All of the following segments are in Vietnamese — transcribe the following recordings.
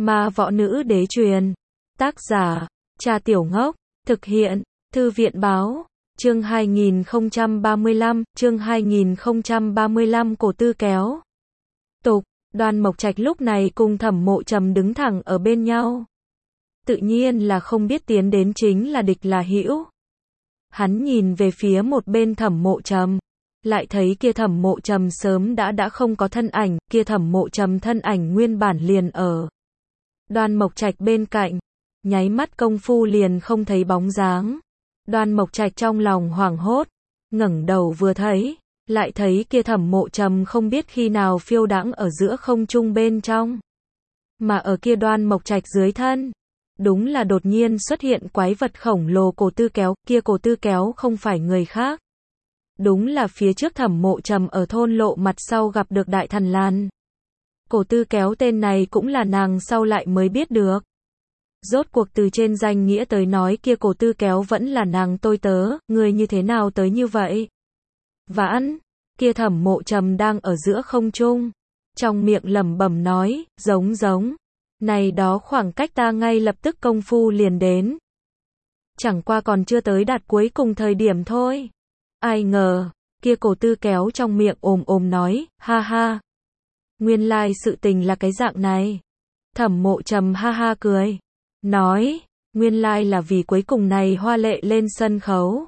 Ma võ nữ đế truyền. Tác giả, Trà Tiểu Ngốc. Thực hiện, Thư viện báo. Chương 2035, chương 2035 cổ tư kéo. Tục, Đoan Mộc Trạch lúc này cùng Thẩm Mộ Trầm đứng thẳng ở bên nhau. Tự nhiên là không biết tiến đến chính là địch là hữu. Hắn nhìn về phía một bên Thẩm Mộ Trầm, lại thấy kia Thẩm Mộ Trầm sớm đã không có thân ảnh, kia Thẩm Mộ Trầm thân ảnh nguyên bản liền ở Đoan Mộc Trạch bên cạnh, nháy mắt công phu liền không thấy bóng dáng. Đoan Mộc Trạch trong lòng hoảng hốt, ngẩng đầu vừa thấy, lại thấy kia Thẩm Mộ Trầm không biết khi nào phiêu đãng ở giữa không trung bên trong. Mà ở kia Đoan Mộc Trạch dưới thân, đúng là đột nhiên xuất hiện quái vật khổng lồ cổ tư kéo, kia cổ tư kéo không phải người khác. Đúng là phía trước Thẩm Mộ Trầm ở thôn lộ mặt sau gặp được Đại Thần Lan. Cổ tư kéo tên này cũng là nàng sau lại mới biết được. Rốt cuộc từ trên danh nghĩa tới nói kia cổ tư kéo vẫn là nàng tôi tớ, người như thế nào tới như vậy? Vãn, kia Thẩm Mộ Trầm đang ở giữa không trung, trong miệng lẩm bẩm nói, giống, này đó khoảng cách ta ngay lập tức công phu liền đến. Chẳng qua còn chưa tới đạt cuối cùng thời điểm thôi. Ai ngờ, kia cổ tư kéo trong miệng ồm nói, ha ha. Nguyên lai sự tình là cái dạng này. Thẩm Mộ Trầm ha ha cười, nói, nguyên lai là vì cuối cùng này hoa lệ lên sân khấu.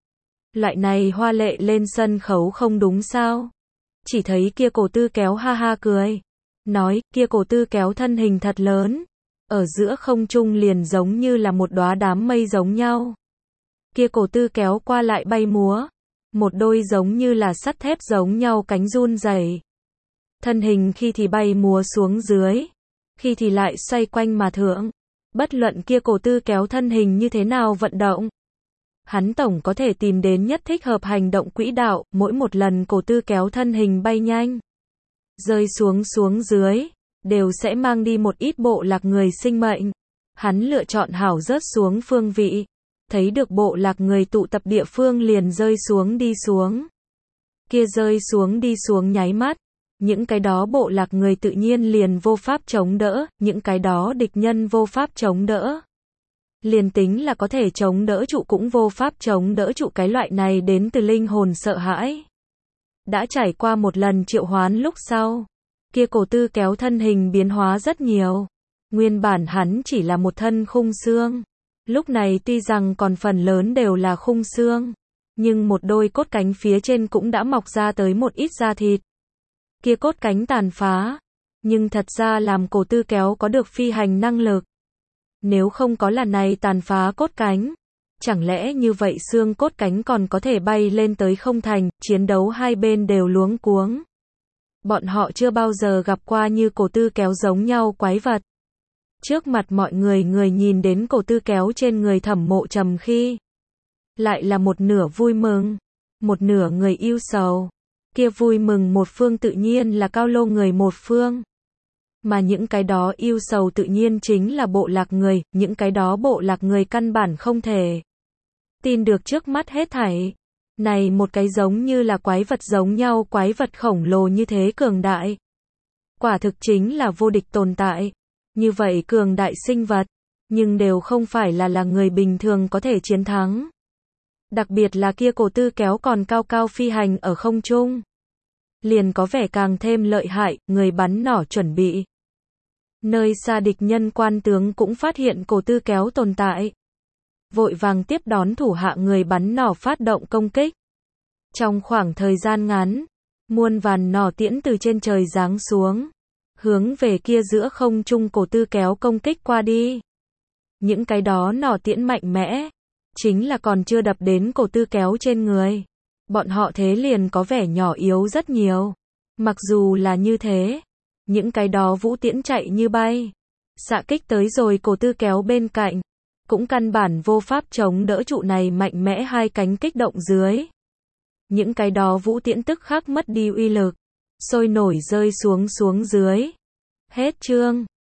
Loại này hoa lệ lên sân khấu không đúng sao? Chỉ thấy kia cổ tư kéo ha ha cười, nói, kia cổ tư kéo thân hình thật lớn, ở giữa không trung liền giống như là một đóa đám mây giống nhau. Kia cổ tư kéo qua lại bay múa, một đôi giống như là sắt thép giống nhau cánh run rẩy. Thân hình khi thì bay múa xuống dưới, khi thì lại xoay quanh mà thượng. Bất luận kia cổ tư kéo thân hình như thế nào vận động, hắn tổng có thể tìm đến nhất thích hợp hành động quỹ đạo, mỗi một lần cổ tư kéo thân hình bay nhanh, rơi xuống dưới, đều sẽ mang đi một ít bộ lạc người sinh mệnh. Hắn lựa chọn hảo rớt xuống phương vị, thấy được bộ lạc người tụ tập địa phương liền rơi xuống đi xuống. Kia rơi xuống đi xuống nháy mắt, những cái đó bộ lạc người tự nhiên liền vô pháp chống đỡ, những cái đó địch nhân vô pháp chống đỡ. Liền tính là có thể chống đỡ trụ cũng vô pháp chống đỡ trụ cái loại này đến từ linh hồn sợ hãi. Đã trải qua một lần triệu hoán lúc sau, kia cổ tư kéo thân hình biến hóa rất nhiều. Nguyên bản hắn chỉ là một thân khung xương. Lúc này tuy rằng còn phần lớn đều là khung xương, nhưng một đôi cốt cánh phía trên cũng đã mọc ra tới một ít da thịt. Kia cốt cánh tàn phá, nhưng thật ra làm cổ tư kéo có được phi hành năng lực. Nếu không có là này tàn phá cốt cánh, chẳng lẽ như vậy xương cốt cánh còn có thể bay lên tới không thành, chiến đấu hai bên đều luống cuống. Bọn họ chưa bao giờ gặp qua như cổ tư kéo giống nhau quái vật. Trước mặt mọi người nhìn đến cổ tư kéo trên người Thẩm Mộ Trầm khi, lại là một nửa vui mừng, một nửa người yêu sầu. Kia vui mừng một phương tự nhiên là Cao Lô người một phương. Mà những cái đó yêu sầu tự nhiên chính là bộ lạc người, những cái đó bộ lạc người căn bản không thể tin được trước mắt hết thảy. Này một cái giống như là quái vật giống nhau, quái vật khổng lồ như thế cường đại. Quả thực chính là vô địch tồn tại. Như vậy cường đại sinh vật, nhưng đều không phải là người bình thường có thể chiến thắng. Đặc biệt là kia cổ tư kéo còn cao cao phi hành ở không trung, liền có vẻ càng thêm lợi hại, người bắn nỏ chuẩn bị. Nơi xa địch nhân quan tướng cũng phát hiện cổ tư kéo tồn tại, vội vàng tiếp đón thủ hạ người bắn nỏ phát động công kích. Trong khoảng thời gian ngắn, muôn vàn nỏ tiễn từ trên trời giáng xuống, hướng về kia giữa không trung cổ tư kéo công kích qua đi. Những cái đó nỏ tiễn mạnh mẽ, chính là còn chưa đập đến cổ tư kéo trên người. Bọn họ thế liền có vẻ nhỏ yếu rất nhiều. Mặc dù là như thế, những cái đó vũ tiễn chạy như bay, xạ kích tới rồi cổ tư kéo bên cạnh, cũng căn bản vô pháp chống đỡ trụ này mạnh mẽ hai cánh kích động dưới. Những cái đó vũ tiễn tức khắc mất đi uy lực, sôi nổi rơi xuống dưới. Hết chương.